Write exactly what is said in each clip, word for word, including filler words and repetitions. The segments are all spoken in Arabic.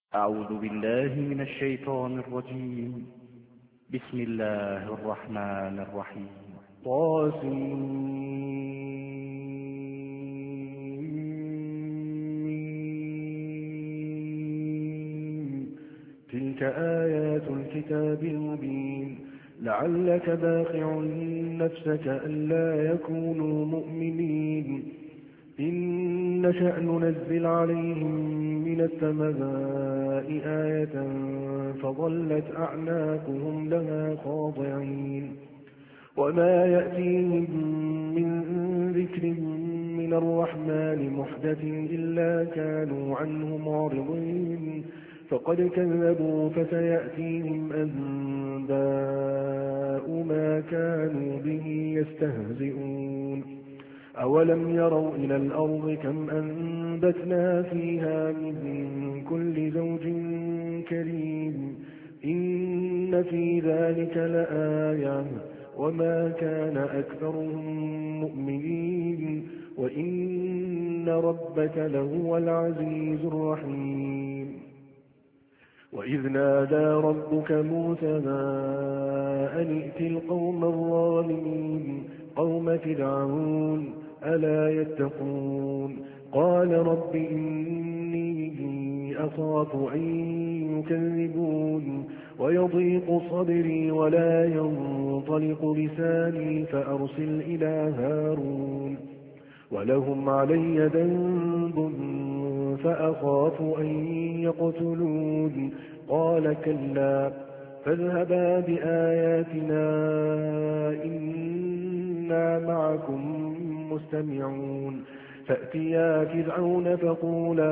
أعوذ بالله من الشيطان الرجيم. بسم الله الرحمن الرحيم. طاسين. تلك آيات الكتاب المبين. لعلك باخع نفسك ألا يكونوا مؤمنين. إن نشأ ننزل عليهم من السماء آية فظلت أعناقهم لها خاضعين. وما يأتيهم من ذكر من الرحمن محدث إلا كانوا عنه معرضين. فقد كذبوا فسيأتيهم أنباء ما كانوا به يستهزئون. أولم يروا إلى الأرض كم أنبتنا فيها من كل زوج كريم. إن في ذلك لآية وما كان أكثرهم مؤمنين وإن ربك لهو العزيز الرحيم. وإذ نادى ربك موسى أن ائت القوم الظالمين قوم فرعون ألا يتقون. قال رب إني أخاف أن يكذبون ويضيق صدري ولا ينطلق لساني فأرسل إلى هارون ولهم علي ذنب فأخاف أن يقتلون. قال كلا فاذهبا بآياتنا إنا معكم مستمعون. فأتيا فرعون فقولا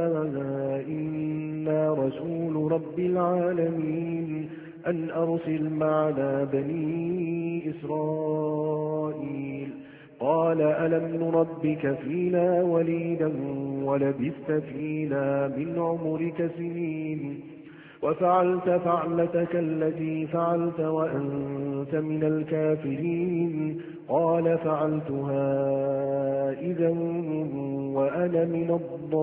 إنا رسول رب العالمين أن أرسل معنا بني إسرائيل. قال ألم نربك فينا وليدا ولبثت فينا من عمرك سنين وفعلت فعلتك التي فعلت وأنت من الكافرين. قال فعلتها إذا وأنا من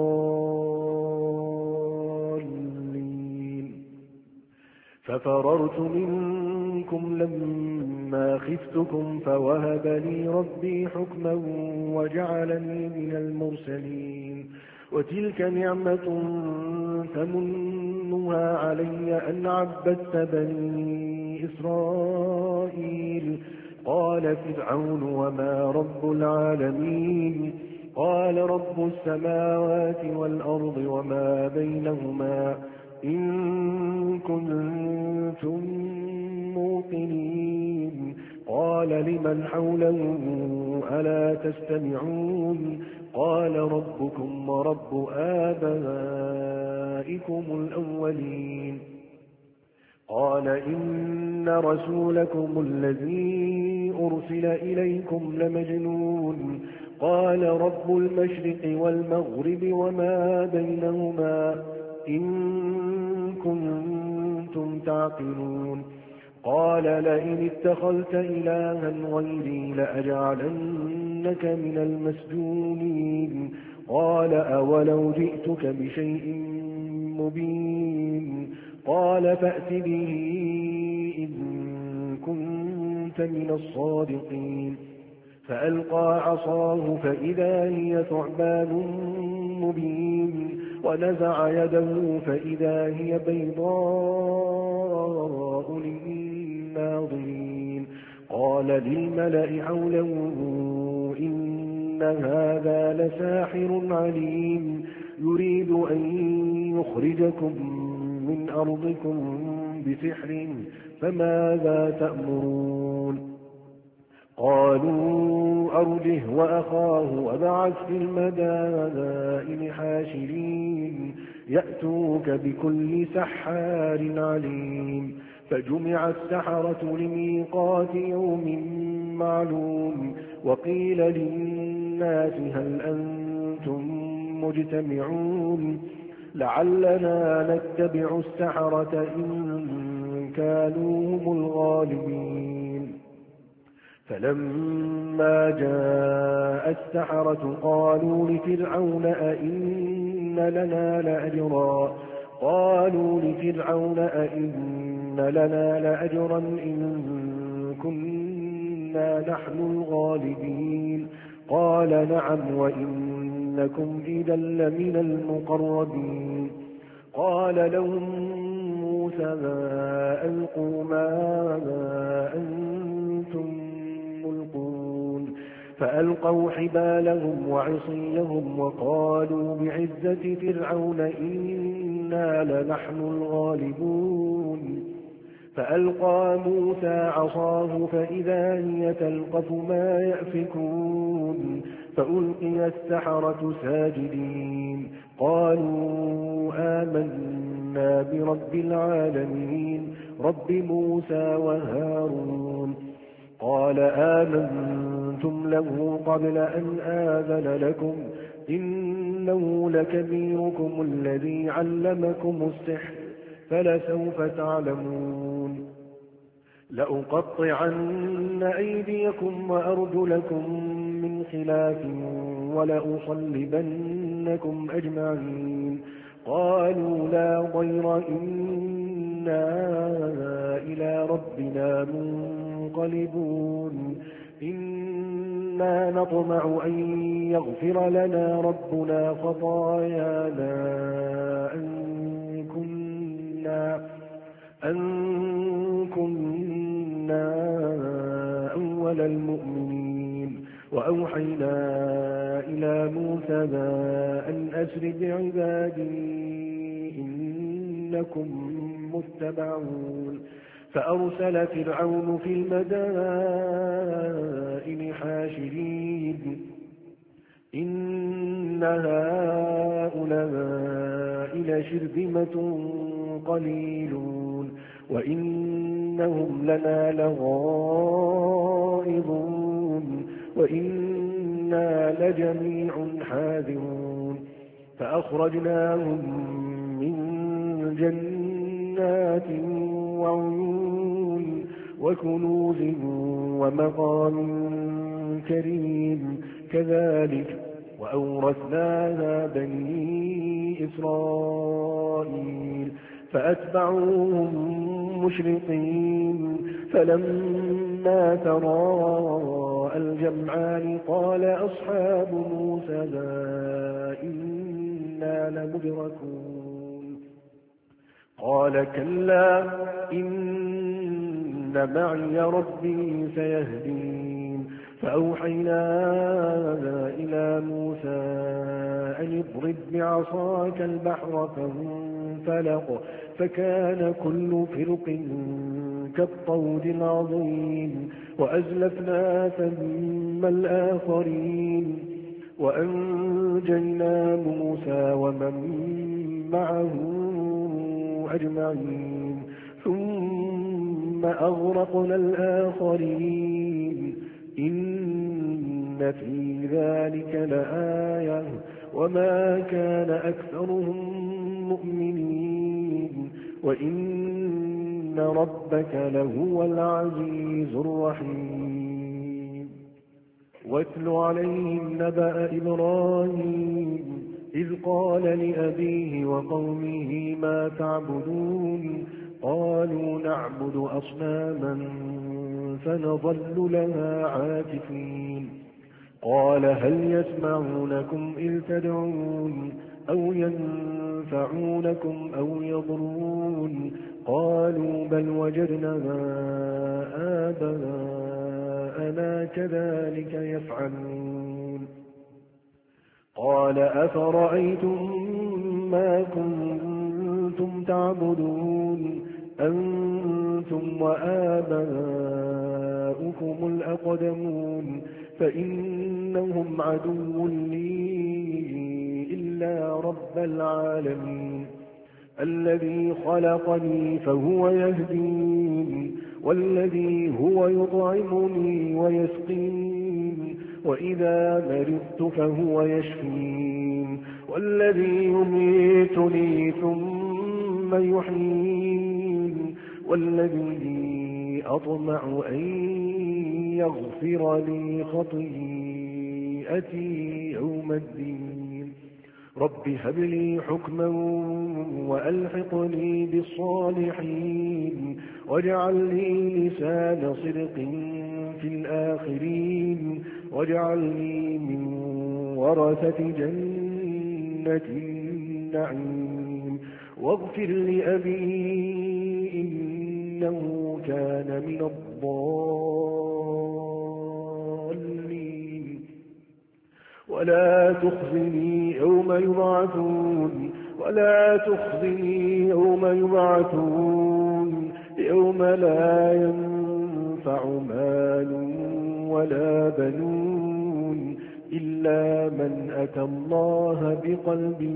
الضالين. ففررت منكم لما خفتكم فوهب لي ربي حكما وجعلني من المرسلين. وتلك نعمة تمنها علي أن عبدت بني إسرائيل. قال فرعون وما رب العالمين. قال رب السماوات والأرض وما بينهما إن كنتم موقنين. قال لمن حوله ألا تستمعون. قال ربكم ورب آبائكم الأولين. قال إن رسولكم الذي أرسل إليكم لمجنون. قال رب المشرق والمغرب وما بينهما إن كنتم تعقلون. قال لئن اتخذت إلها غيري لأجعلنك من المسجونين. قال أولو جئتك بشيء مبين. قال فأت به إن كنت من الصادقين. فألقى عصاه فإذا هي ثعبان مبين ونزع يده فإذا هي بيضاء للناظرين. قال للملأ حوله إن هذا لساحر عليم يريد أن يخرجكم من أرضكم بسحر فماذا تأمرون. قالوا أرجه وأخاه وابعث في المدائن حاشرين يأتوك بكل سحار عليم. فجمع السحرة لميقات يوم معلوم. وقيل للناس هل أنتم مجتمعون لعلنا نتبع السحرة إن كانوا هم الغالبين. فلما جاء السحرة قالوا لفرعون أئن لنا لأجرا قالوا لفرعون أئن لنا لأجرا إن كنا نحن الغالبين قال نعم وإنكم إذا لمن المقربين قال لهم موسى ما ألقوا ما أنتم ملقون فألقوا حبالهم وعصيهم وقالوا بعزة فرعون إنا لنحن الغالبون فألقى موسى عصاه فإذا هي تلقف ما يأفكون فألقي السحرة ساجدين قالوا آمنا برب العالمين رب موسى وهارون قال آمنتم له قبل أن آذن لكم إنه لكبيركم الذي علمكم السحر فلسوف تعلمون لأقطعن أيديكم وأرجلكم من خلاف ولأصلبنكم أجمعين قالوا لا ضير إنا إلى ربنا منقلبون إنا نطمع أن يغفر لنا ربنا خطايانا أن كنا أن كنا أول المؤمنين وأوحينا إلى موسى أن أسر بعبادي إنكم متبعون فأرسل فرعون في المدائن حاشرين إن هؤلاء لشرذمة قليلون وإنهم لنا لغائظون وإنا لجميع حاذرون فأخرجناهم من جنات وعيون وكنوز ومقام كريم كذلك وأورثناها بني إسرائيل فأتبعوهم مشرقين فلما تراءى الجمعان قال أصحاب موسى إنا لمدركون قال كلا إن معي ربي سيهدين فأوحينا إلى موسى أن اضرب بعصاك البحر فانفلق فكان كل فرق كالطود العظيم وأزلفنا ثم الآخرين وأنجينا موسى ومن معه أجمعين ثم أغرقنا الآخرين إن في ذلك لآية وما كان أكثرهم مؤمنين وإن ربك لهو العزيز الرحيم واتل عليهم نبأ إبراهيم إذ قال لأبيه وقومه ما تعبدون قالوا نعبد أصناما فنظل لها عاكفين قال هل يسمعونكم إذ تدعون أو ينفعونكم أو يضرون قالوا بل وجدنا آباءنا كذلك يفعلون قال أفرأيتم ما كنتم تعبدون أنتم وآباؤكم الأقدمون فإنهم عدو لي إلا رب العالمين الذي خلقني فهو يهدين والذي هو يطعمني ويسقين وإذا مرضت فهو يشفين والذي يميتني ثم يحيين والذي أطمع أن يغفر لي خطيئتي يوم الدين رب هب لي حكما وألحقني بالصالحين واجعل لي لسان صدق في الآخرين واجعلني من ورثة جنة النعيم واغفر لأبي إنه كان من الضالين ولا تخزني يوم يبعثون ولا تخزني يوم يبعثون يوم لا ينفع مال ولا بنون إلا من أتى الله بقلب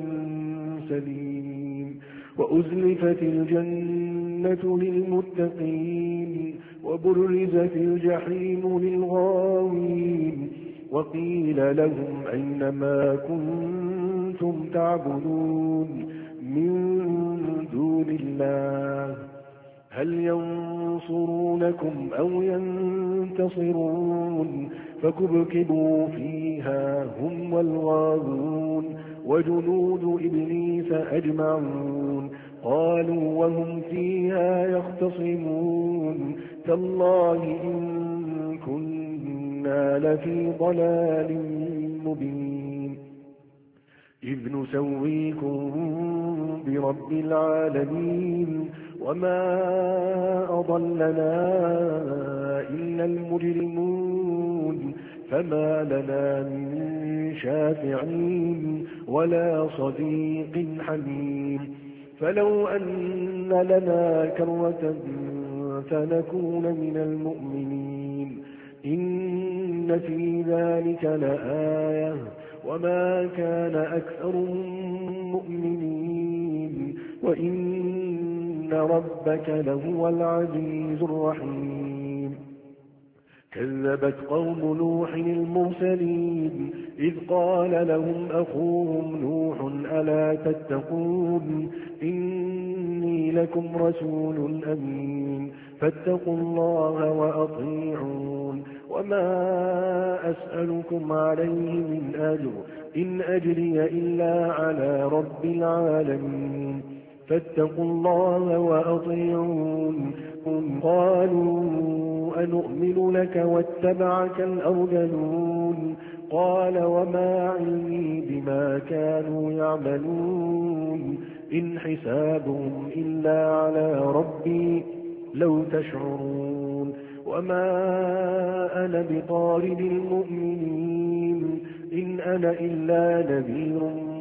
سليم وأزلفت الجنة للمتقين وبرزت الجحيم للغاوين وقيل لهم أين ما كنتم تعبدون من دون الله هل ينصرونكم أو ينتصرون فكبكبوا فيها هم والغاوون وجنود إبليس أجمعون قالوا وهم فيها يختصمون تالله إن كنا لفي ضلال مبين إذ نسويكم برب العالمين وما أضلنا إلا المجرمون فما لنا من شافعين ولا صديق حميم فلو أن لنا كرة فنكون من المؤمنين إن في ذلك لآية وما كان أكثرهم مؤمنين وإن ربك لهو العزيز الرحيم كذبت قوم نوح المرسلين إذ قال لهم أخوهم نوح ألا تتقون إني لكم رسول أمين فاتقوا الله وأطيعون وما أسألكم عليه من أجر إن أجري إلا على رب العالمين فاتقوا الله وأطيعون قالوا أنؤمن لك واتبعك الأرذلون قال وما علمي بما كانوا يعملون إن حسابهم إلا على ربي لو تشعرون وما أنا بطارد المؤمنين إن أنا إلا نذير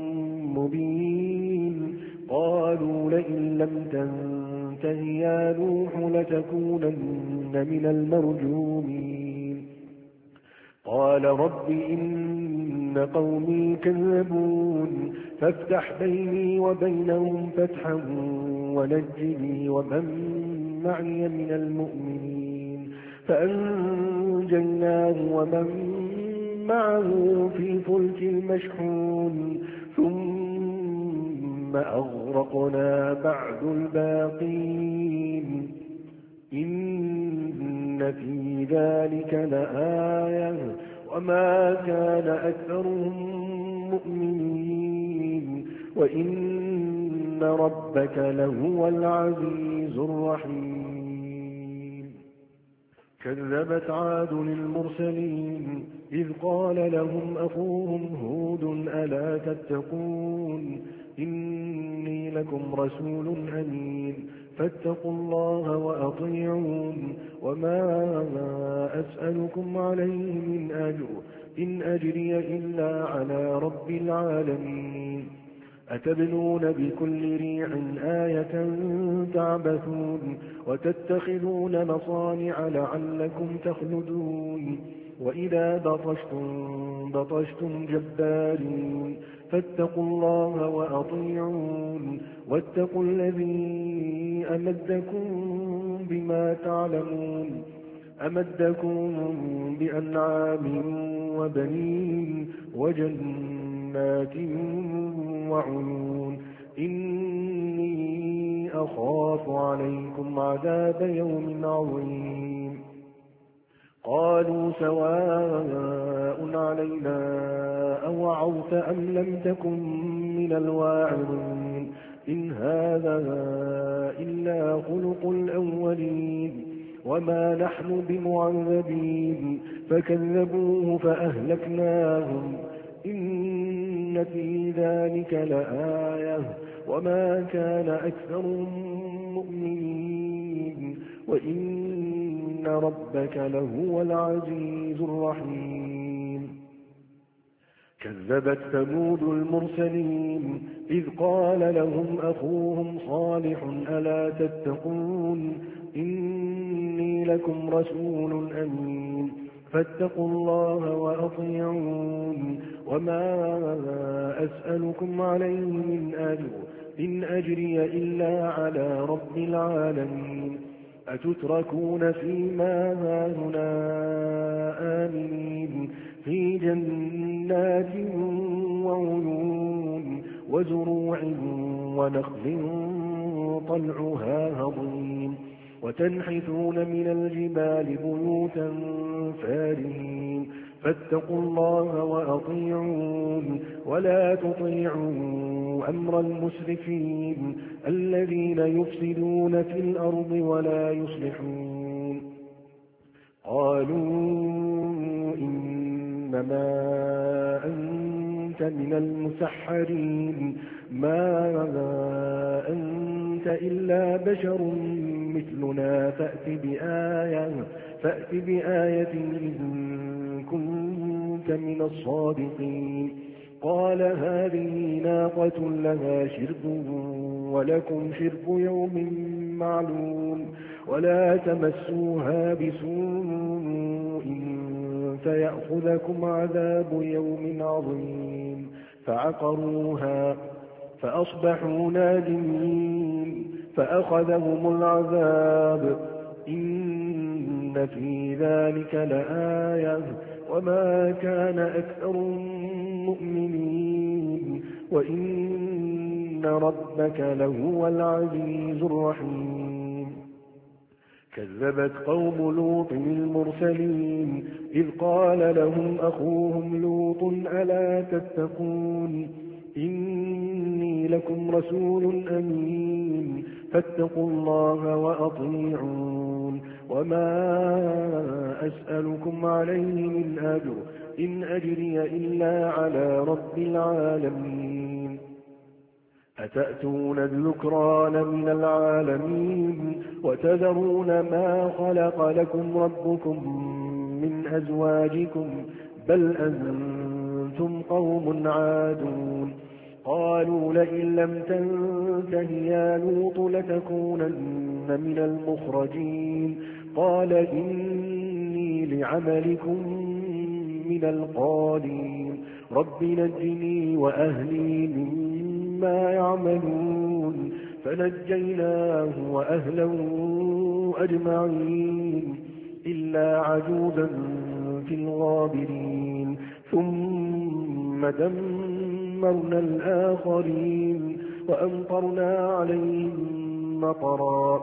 مبين قالوا لئن لم تنته يا نوح لتكونن من المرجومين قال رب إن قومي كذبون فافتح بيني وبينهم فتحا ونجني ومن معي من المؤمنين فأنجيناه ومن معه في الفلك المشحون ثم أغرقنا بعد الباقين إن في ذلك لآية وما كان أكثرهم مؤمنين وإن ربك لهو العزيز الرحيم كذبت عاد للمرسلين إذ قال لهم أخوهم هود ألا تتقون إني لكم رسول أمين فاتقوا الله وأطيعون وما أسألكم عليه من أجر إن أجري إلا على رب العالمين أتبنون بكل ريع آية تعبثون وتتخذون مصانع لعلكم تخلدون وإذا بطشتم بطشتم جبارين فاتقوا الله وأطيعون واتقوا الذي أمدكم بما تعلمون أمدكم بأنعام وبنين وجنات وعيون إني أخاف عليكم عذاب يوم عظيم قالوا سواء علينا أوعظت أم لم تكن من الواعظين إن هذا إلا خلق الأولين وما نحن بمعذبين فكذبوه فأهلكناهم إن في ذلك لآية وما كان أكثرهم مؤمنين وإن ربك لهو العزيز الرحيم كذبت ثمود المرسلين إذ قال لهم أخوهم صالح ألا تتقون إني لكم رسول أمين فاتقوا الله وأطيعون وما أسألكم عليه من أجر إن أجري إلا على رب العالمين أتتركون فيما هاهنا آمنين في جنات وعيون وزروع ونخل طلعها هضيم وتنحتون من الجبال بيوتا فارهين فاتقوا الله وأطيعون ولا تطيعوا أمر المسرفين الذين يفسدون في الأرض ولا يصلحون قالوا إنما أنت من المسحرين ما أنت إلا بشر مثلنا فأت بآية فأت بآية إن كنت من الصادقين قال هذه ناقة لها شرب ولكم شرب يوم معلوم ولا تمسوها بسوء فيأخذكم عذاب يوم عظيم فعقروها فأصبحوا نادمين فأخذهم العذاب إن في ذلك لآية وما كان أكثر مؤمنين وإن ربك لهو العزيز الرحيم كذبت قوم لوط المرسلين إذ قال لهم أخوهم لوط ألا تتقون إني لكم رسول أمين فاتقوا الله وأطيعون وما أسألكم عليه من أجر إن أجري إلا على رب العالمين أتأتون الذكران من العالمين وتذرون ما خلق لكم ربكم من أزواجكم بل أنتم قوم عادون قالوا لئن لم تنته يا لوط لتكونن من المخرجين قال إني لعملكم من القالين رب نجني وأهلي مما يعملون فنجيناه وأهله أجمعين إلا عجوزا في الغابرين ثم دمرنا الآخرين وأمطرنا عليهم مطرا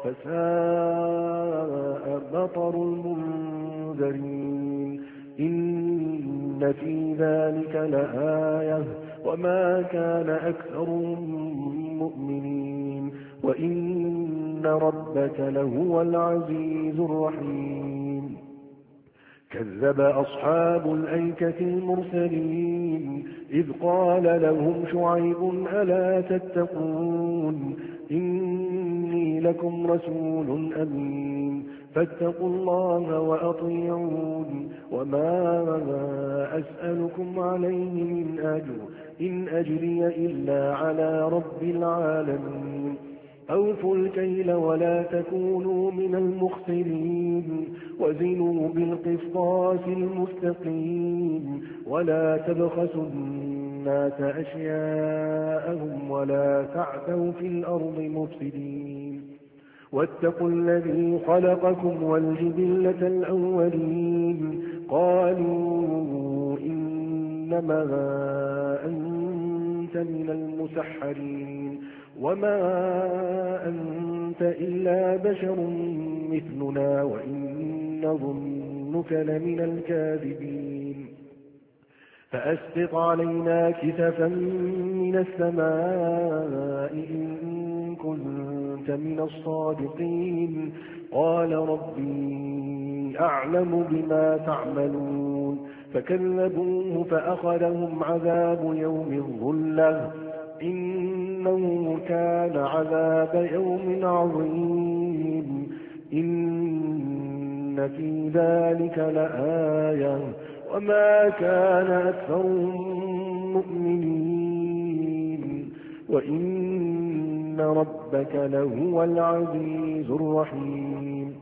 فساء مطر المنذرين إن في ذلك لآية وما كان أكثرهم مؤمنين وإن ربك لهو العزيز الرحيم كذب أصحاب الأيكة المرسلين إذ قال لهم شعيب ألا تتقون إني لكم رسول أمين فاتقوا الله وأطيعون وما أسألكم عليه من أجر إن أجري إلا على رب العالمين أوفوا الكيل ولا تكونوا من المخسرين وزنوا بالقسطاس المستقيم ولا تبخسوا الناس أشياءهم ولا تعثوا في الأرض مفسدين واتقوا الذي خلقكم والجبلة الأولين قالوا إنما أنتم كنت من المسحرين وما أنت إلا بشر مثلنا وإن نظنك لمن الكاذبين فأسقط علينا كسفا من السماء إن كنت من الصادقين قال ربي أعلم بما تعملون فكذبوه فأخذهم عذاب يوم الظلة إنه كان عذاب يوم عظيم إن في ذلك لآية وما كان أكثرهم مؤمنين وإن ربك لهو العزيز الرحيم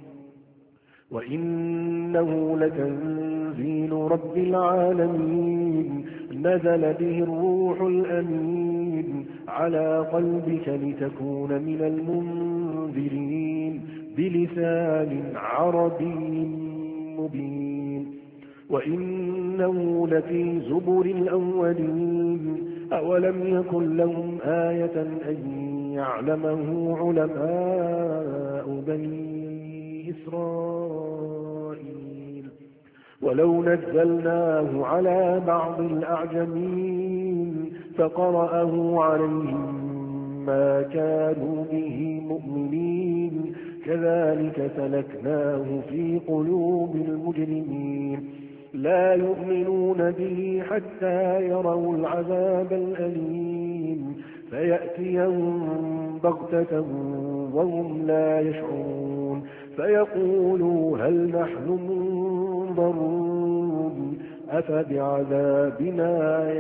وإنه لتنزيل رب العالمين نزل به الروح الأمين على قلبك لتكون من المنذرين بلسان عربي مبين وإنه لفي زبر الأولين أولم يكن لهم آية أن يعلمه علماء بني إسرائيل ولو نزلناه على بعض الأعجمين فقرأه عليهم ما كانوا به مؤمنين كذلك سلكناه في قلوب المجرمين لا يؤمنون به حتى يروا العذاب الأليم فيأتيهم بغتة وهم لا يشعرون فيقولوا هل نحن منظرون أفبعذابنا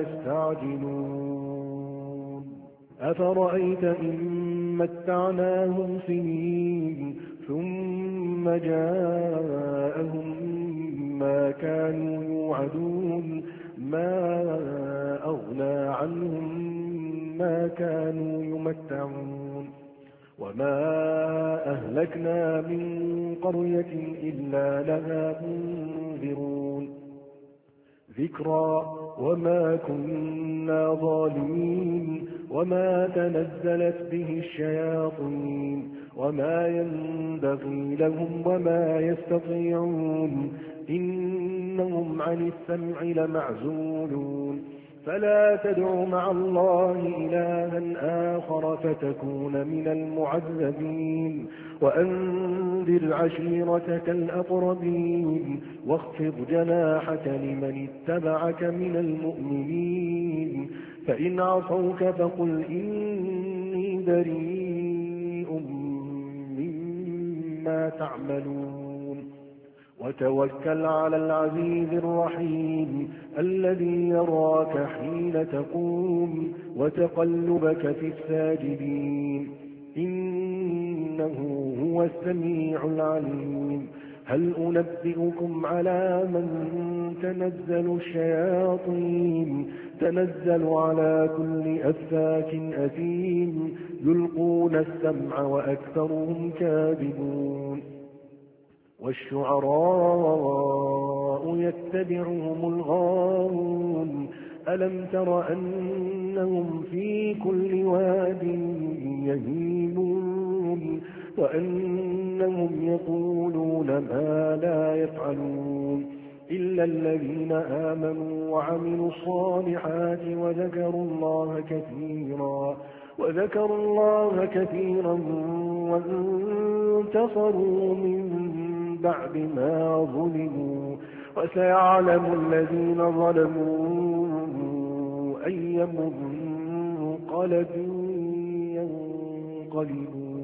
يستعجلون أفرأيت إن متعناهم سنين ثم جاءهم ما كانوا يوعدون ما أغنى عنهم ما كانوا يمتعون وما أهلكنا من قرية إلا لها منذرون ذكرى وما كنا ظالمين وما تنزلت به الشياطين وما ينبغي لهم وما يستطيعون إنهم عن السمع لمعزولون فلا تدع مع الله إلها آخر فتكون من المعذبين وأنذر عشيرتك الأقربين واخفض جناحك لمن اتبعك من المؤمنين فإن عصوك فقل إني بريء مما تعملون وتوكل على العزيز الرحيم الذي يراك حين تقوم وتقلبك في الساجدين إنه هو السميع العليم هل أنبئكم على من تنزل الشياطين تنزل على كل أفاك أثيم يلقون السمع وأكثرهم كاذبون والشعراء يتبعهم الغاوون ألم تر أنهم في كل واد يهيمون وأنهم يقولون ما لا يفعلون إلا الذين آمنوا وعملوا الصالحات وذكروا الله كثيرا وذكروا الله كثيرا وانتصروا من بعد ما ظلموا وسيعلم الذين ظلموا أي منقلب ينقلبون